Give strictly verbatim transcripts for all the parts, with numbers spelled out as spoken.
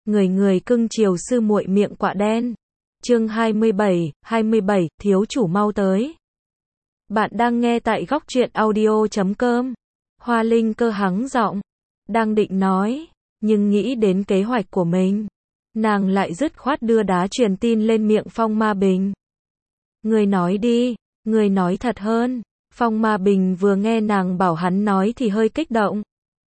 người người cưng chiều sư muội miệng quạ đen. Chương hai mươi bảy, hai mươi bảy, thiếu chủ mau tới. Bạn đang nghe tại góc truyện audio chấm com. Hoa Linh Cơ hắng giọng, đang định nói, nhưng nghĩ đến kế hoạch của mình, nàng lại dứt khoát đưa đá truyền tin lên miệng Phong Ma Bình. Người nói đi, người nói thật hơn. Phong Ma Bình vừa nghe nàng bảo hắn nói thì hơi kích động.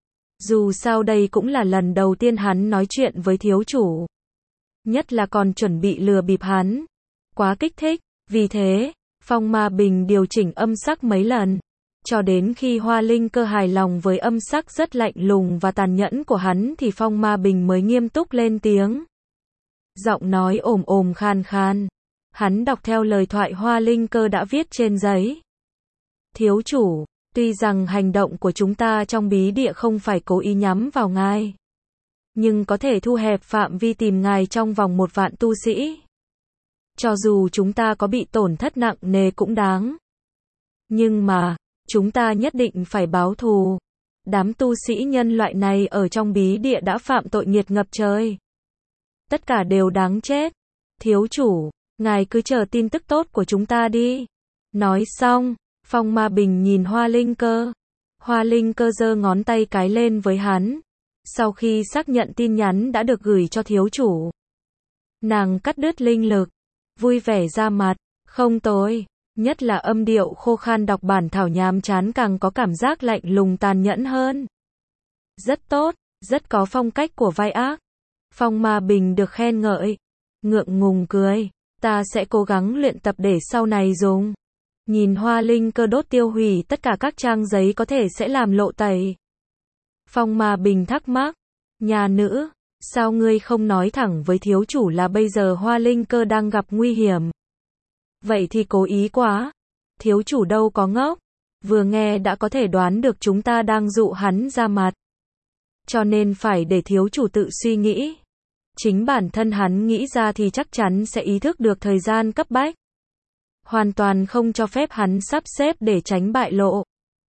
Dù sao đây cũng là lần đầu tiên hắn nói chuyện với thiếu chủ. Nhất là còn chuẩn bị lừa bịp hắn. Quá kích thích, vì thế, Phong Ma Bình điều chỉnh âm sắc mấy lần. Cho đến khi Hoa Linh Cơ hài lòng với âm sắc rất lạnh lùng và tàn nhẫn của hắn thì Phong Ma Bình mới nghiêm túc lên tiếng. Giọng nói ồm ồm khan khan. Hắn đọc theo lời thoại Hoa Linh Cơ đã viết trên giấy. Thiếu chủ, tuy rằng hành động của chúng ta trong bí địa không phải cố ý nhắm vào ngài, nhưng có thể thu hẹp phạm vi tìm ngài trong vòng một vạn tu sĩ. Cho dù chúng ta có bị tổn thất nặng nề cũng đáng. Nhưng mà, chúng ta nhất định phải báo thù. Đám tu sĩ nhân loại này ở trong bí địa đã phạm tội nghiệt ngập trời. Tất cả đều đáng chết. Thiếu chủ, ngài cứ chờ tin tức tốt của chúng ta đi. Nói xong, Phong Ma Bình nhìn Hoa Linh Cơ. Hoa Linh Cơ giơ ngón tay cái lên với hắn. Sau khi xác nhận tin nhắn đã được gửi cho thiếu chủ, nàng cắt đứt linh lực, vui vẻ ra mặt. Không tồi, nhất là âm điệu khô khan đọc bản thảo nhàm chán càng có cảm giác lạnh lùng tàn nhẫn hơn. Rất tốt, rất có phong cách của vai ác. Phong Ma Bình được khen ngợi, ngượng ngùng cười. Ta sẽ cố gắng luyện tập để sau này dùng. Nhìn Hoa Linh Cơ đốt tiêu hủy tất cả các trang giấy có thể sẽ làm lộ tẩy. Phong Ma Bình thắc mắc, nhà nữ, sao ngươi không nói thẳng với thiếu chủ là bây giờ Hoa Linh Cơ đang gặp nguy hiểm? Vậy thì cố ý quá. Thiếu chủ đâu có ngốc, vừa nghe đã có thể đoán được chúng ta đang dụ hắn ra mặt. Cho nên phải để thiếu chủ tự suy nghĩ. Chính bản thân hắn nghĩ ra thì chắc chắn sẽ ý thức được thời gian cấp bách. Hoàn toàn không cho phép hắn sắp xếp để tránh bại lộ.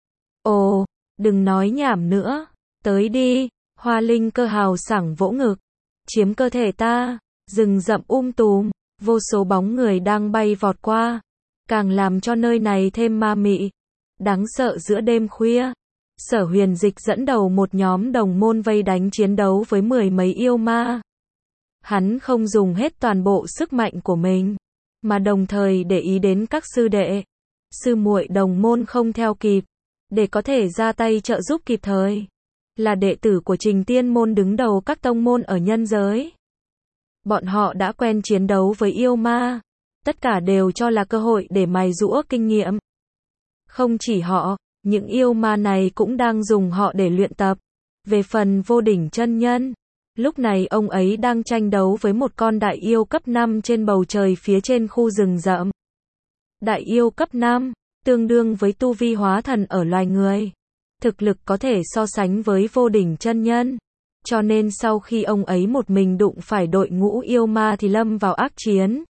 Ồ, đừng nói nhảm nữa. Tới đi. Hoa Linh Cơ hào sảng vỗ ngực. Chiếm cơ thể ta. Rừng rậm um tùm. Vô số bóng người đang bay vọt qua. Càng làm cho nơi này thêm ma mị. Đáng sợ giữa đêm khuya. Sở Huyền Dịch dẫn đầu một nhóm đồng môn vây đánh chiến đấu với mười mấy yêu ma. Hắn không dùng hết toàn bộ sức mạnh của mình, mà đồng thời để ý đến các sư đệ, sư muội đồng môn không theo kịp, để có thể ra tay trợ giúp kịp thời. Là đệ tử của Trình Tiên môn đứng đầu các tông môn ở nhân giới. Bọn họ đã quen chiến đấu với yêu ma, tất cả đều cho là cơ hội để mài giũa kinh nghiệm. Không chỉ họ, những yêu ma này cũng đang dùng họ để luyện tập. Về phần Vô Đỉnh chân nhân, lúc này ông ấy đang tranh đấu với một con đại yêu cấp năm trên bầu trời phía trên khu rừng rậm. Đại yêu cấp năm, tương đương với tu vi hóa thần ở loài người. Thực lực có thể so sánh với Vô Đỉnh chân nhân. Cho nên sau khi ông ấy một mình đụng phải đội ngũ yêu ma thì lâm vào ác chiến.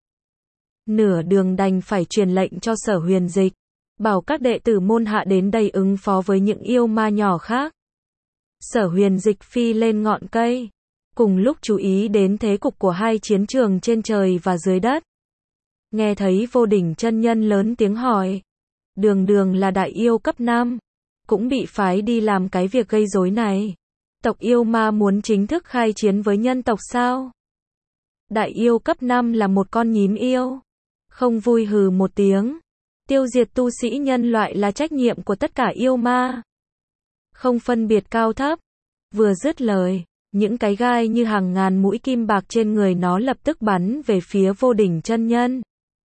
Nửa đường đành phải truyền lệnh cho Sở Huyền Dịch, bảo các đệ tử môn hạ đến đây ứng phó với những yêu ma nhỏ khác. Sở Huyền Dịch phi lên ngọn cây, cùng lúc chú ý đến thế cục của hai chiến trường trên trời và dưới đất. Nghe thấy Vô Đỉnh chân nhân lớn tiếng hỏi, đường đường là đại yêu cấp năm, cũng bị phái đi làm cái việc gây rối này. Tộc yêu ma muốn chính thức khai chiến với nhân tộc sao? Đại yêu cấp năm là một con nhím yêu. Không vui hừ một tiếng. Tiêu diệt tu sĩ nhân loại là trách nhiệm của tất cả yêu ma. Không phân biệt cao thấp. Vừa dứt lời, những cái gai như hàng ngàn mũi kim bạc trên người nó lập tức bắn về phía Vô Đỉnh chân nhân.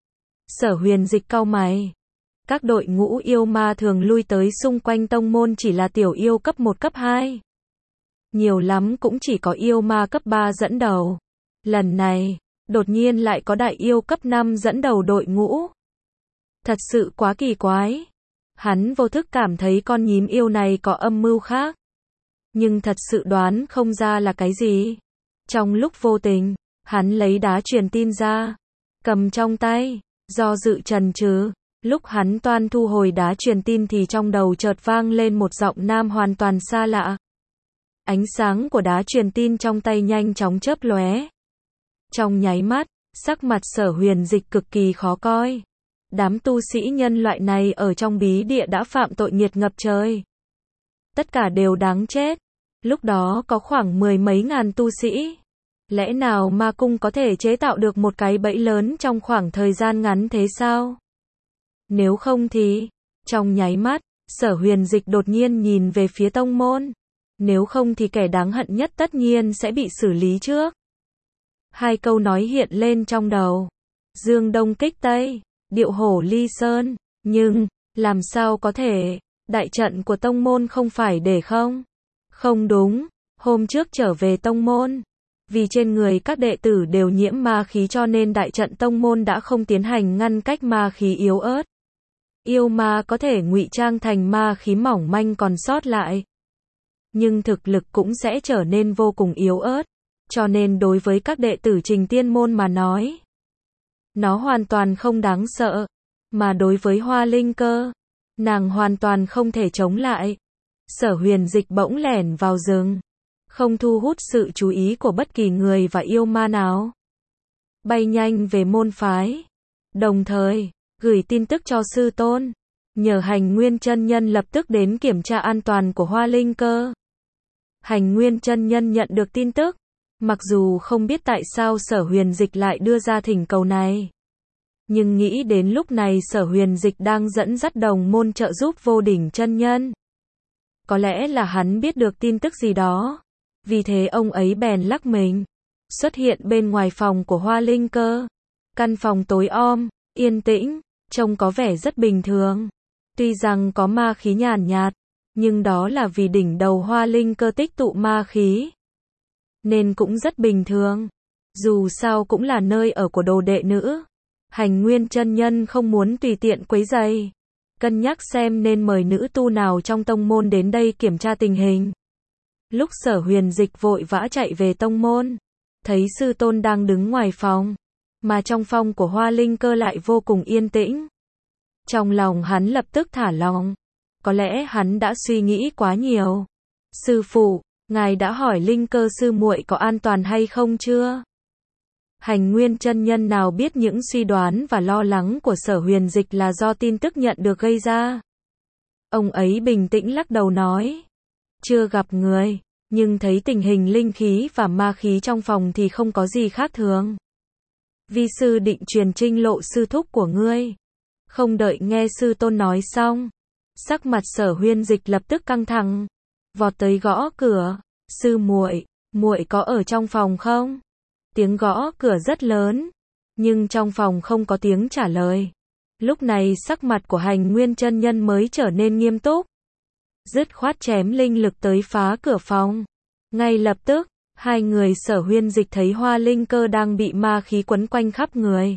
Sở Huyền Dịch cau mày. Các đội ngũ yêu ma thường lui tới xung quanh tông môn chỉ là tiểu yêu cấp một cấp hai. Nhiều lắm cũng chỉ có yêu ma cấp ba dẫn đầu. Lần này, đột nhiên lại có đại yêu cấp năm dẫn đầu đội ngũ. Thật sự quá kỳ quái. Hắn vô thức cảm thấy con nhím yêu này có âm mưu khác. Nhưng thật sự đoán không ra là cái gì. Trong lúc vô tình, hắn lấy đá truyền tin ra, cầm trong tay, do dự chần chừ. Lúc hắn toan thu hồi đá truyền tin thì trong đầu chợt vang lên một giọng nam hoàn toàn xa lạ. Ánh sáng của đá truyền tin trong tay nhanh chóng chớp lóe. Trong nháy mắt, sắc mặt Sở Huyền Dịch cực kỳ khó coi. Đám tu sĩ nhân loại này ở trong bí địa đã phạm tội nghiệt ngập trời. Tất cả đều đáng chết. Lúc đó có khoảng mười mấy ngàn tu sĩ. Lẽ nào ma cung có thể chế tạo được một cái bẫy lớn trong khoảng thời gian ngắn thế sao? Nếu không thì, trong nháy mắt, Sở Huyền Dịch đột nhiên nhìn về phía tông môn. Nếu không thì kẻ đáng hận nhất tất nhiên sẽ bị xử lý trước. Hai câu nói hiện lên trong đầu. Dương Đông kích Tây, điệu hổ ly sơn, nhưng, làm sao có thể, đại trận của tông môn không phải để không? Không đúng, hôm trước trở về tông môn, vì trên người các đệ tử đều nhiễm ma khí cho nên đại trận tông môn đã không tiến hành ngăn cách ma khí yếu ớt. Yêu ma có thể ngụy trang thành ma khí mỏng manh còn sót lại. Nhưng thực lực cũng sẽ trở nên vô cùng yếu ớt. Cho nên đối với các đệ tử Trình Tiên môn mà nói, nó hoàn toàn không đáng sợ. Mà đối với Hoa Linh Cơ, nàng hoàn toàn không thể chống lại. Sở Huyền Dịch bỗng lẻn vào rừng, không thu hút sự chú ý của bất kỳ người và yêu ma nào. Bay nhanh về môn phái, đồng thời gửi tin tức cho sư tôn, nhờ Hành Nguyên chân nhân lập tức đến kiểm tra an toàn của Hoa Linh Cơ. Hành Nguyên chân nhân nhận được tin tức, mặc dù không biết tại sao Sở Huyền Dịch lại đưa ra thỉnh cầu này, nhưng nghĩ đến lúc này Sở Huyền Dịch đang dẫn dắt đồng môn trợ giúp Vô Đỉnh chân nhân. Có lẽ là hắn biết được tin tức gì đó, vì thế ông ấy bèn lắc mình, xuất hiện bên ngoài phòng của Hoa Linh Cơ. Căn phòng tối om, yên tĩnh, trông có vẻ rất bình thường. Tuy rằng có ma khí nhàn nhạt, nhưng đó là vì đỉnh đầu Hoa Linh Cơ tích tụ ma khí, nên cũng rất bình thường. Dù sao cũng là nơi ở của đồ đệ nữ. Hành Nguyên chân nhân không muốn tùy tiện quấy rầy, cân nhắc xem nên mời nữ tu nào trong tông môn đến đây kiểm tra tình hình. Lúc Sở Huyền Dịch vội vã chạy về tông môn, thấy sư tôn đang đứng ngoài phòng, mà trong phòng của Hoa Linh Cơ lại vô cùng yên tĩnh. Trong lòng hắn lập tức thả lỏng, có lẽ hắn đã suy nghĩ quá nhiều. Sư phụ, ngài đã hỏi Linh Cơ sư muội có an toàn hay không chưa? Hành Nguyên chân nhân nào biết những suy đoán và lo lắng của Sở Huyền Dịch là do tin tức nhận được gây ra. Ông ấy bình tĩnh lắc đầu nói, chưa gặp người, nhưng thấy tình hình linh khí và ma khí trong phòng thì không có gì khác thường. Vi sư định truyền trinh lộ sư thúc của ngươi. Không đợi nghe sư tôn nói xong, sắc mặt Sở Huyền Dịch lập tức căng thẳng, vọt tới gõ cửa. Sư muội, muội có ở trong phòng không? Tiếng gõ cửa rất lớn, nhưng trong phòng không có tiếng trả lời. Lúc này sắc mặt của Hành Nguyên chân nhân mới trở nên nghiêm túc, dứt khoát chém linh lực tới phá cửa phòng. Ngay lập tức, hai người Sở Huyền Dịch thấy Hoa Linh Cơ đang bị ma khí quấn quanh khắp người,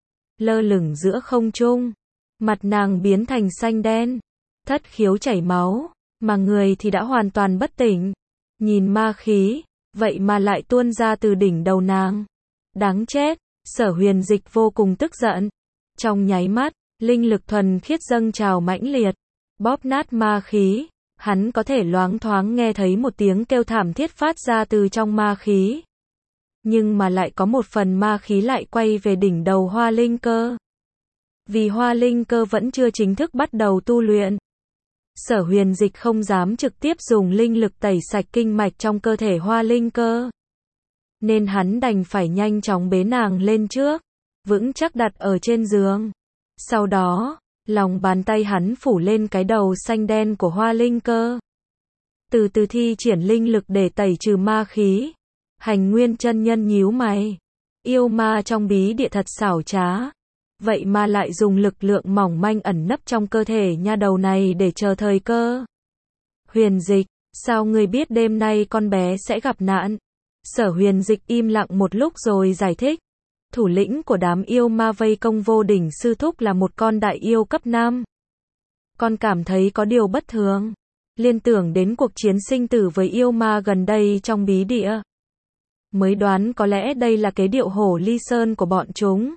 lơ lửng giữa không trung, mặt nàng biến thành xanh đen, thất khiếu chảy máu, mà người thì đã hoàn toàn bất tỉnh. Nhìn ma khí, vậy mà lại tuôn ra từ đỉnh đầu nàng. Đáng chết, Sở Huyền Dịch vô cùng tức giận. Trong nháy mắt, linh lực thuần khiết dâng trào mãnh liệt, bóp nát ma khí. Hắn có thể loáng thoáng nghe thấy một tiếng kêu thảm thiết phát ra từ trong ma khí. Nhưng mà lại có một phần ma khí lại quay về đỉnh đầu Hoa Linh Cơ. Vì Hoa Linh Cơ vẫn chưa chính thức bắt đầu tu luyện, Sở Huyền Dịch không dám trực tiếp dùng linh lực tẩy sạch kinh mạch trong cơ thể Hoa Linh Cơ, nên hắn đành phải nhanh chóng bế nàng lên trước, vững chắc đặt ở trên giường. Sau đó, lòng bàn tay hắn phủ lên cái đầu xanh đen của Hoa Linh Cơ, từ từ thi triển linh lực để tẩy trừ ma khí. Hành Nguyên chân nhân nhíu mày, yêu ma trong bí địa thật xảo trá, vậy mà lại dùng lực lượng mỏng manh ẩn nấp trong cơ thể nha đầu này để chờ thời cơ. Huyền Dịch, sao ngươi biết đêm nay con bé sẽ gặp nạn? Sở Huyền Dịch im lặng một lúc rồi giải thích, thủ lĩnh của đám yêu ma vây công Vô Đỉnh sư thúc là một con đại yêu cấp năm. Con cảm thấy có điều bất thường, liên tưởng đến cuộc chiến sinh tử với yêu ma gần đây trong bí địa, mới đoán có lẽ đây là cái điệu hổ ly sơn của bọn chúng.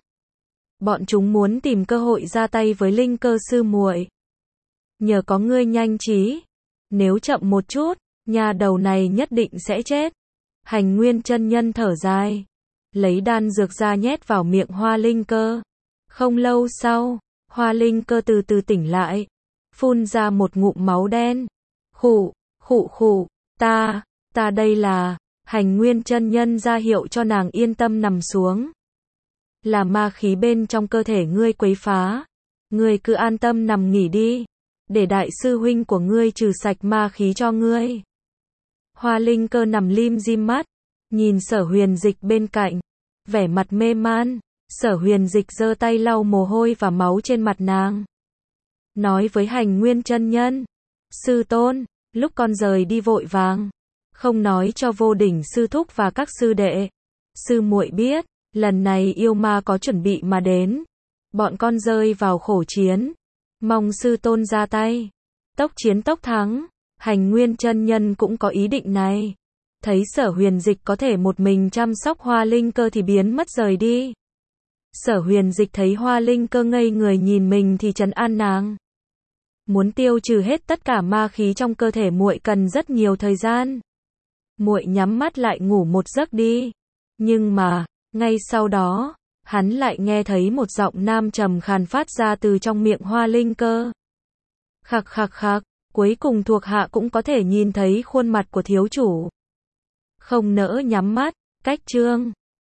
Bọn chúng muốn tìm cơ hội ra tay với Linh Cơ sư muội. Nhờ có ngươi nhanh trí, nếu chậm một chút, Nhà đầu này nhất định sẽ chết. Hành Nguyên chân nhân thở dài, lấy đan dược ra nhét vào miệng Hoa Linh Cơ. Không lâu sau, Hoa Linh Cơ từ từ tỉnh lại, phun ra một ngụm máu đen. Khụ, khụ khụ, ta, ta đây là, Hành Nguyên chân nhân ra hiệu cho nàng yên tâm nằm xuống. Là ma khí bên trong cơ thể ngươi quấy phá. Ngươi cứ an tâm nằm nghỉ đi, để đại sư huynh của ngươi trừ sạch ma khí cho ngươi. Hoa Linh Cơ nằm lim dim mắt, nhìn Sở Huyền Dịch bên cạnh, vẻ mặt mê man. Sở Huyền Dịch giơ tay lau mồ hôi và máu trên mặt nàng, nói với Hành Nguyên chân nhân, sư tôn, lúc con rời đi vội vàng, không nói cho Vô Đỉnh sư thúc và các sư đệ, sư muội biết, lần này yêu ma có chuẩn bị mà đến, bọn con rơi vào khổ chiến, mong sư tôn ra tay, tốc chiến tốc thắng. Hành Nguyên chân nhân cũng có ý định này, thấy Sở Huyền Dịch có thể một mình chăm sóc Hoa Linh Cơ thì biến mất rời đi. Sở Huyền Dịch thấy Hoa Linh Cơ ngây người nhìn mình thì trấn an nàng. Muốn tiêu trừ hết tất cả ma khí trong cơ thể muội cần rất nhiều thời gian. Muội nhắm mắt lại ngủ một giấc đi. Nhưng mà, ngay sau đó, hắn lại nghe thấy một giọng nam trầm khàn phát ra từ trong miệng Hoa Linh Cơ. Khặc khặc khặc, cuối cùng thuộc hạ cũng có thể nhìn thấy khuôn mặt của thiếu chủ. Không nỡ nhắm mắt, cách chương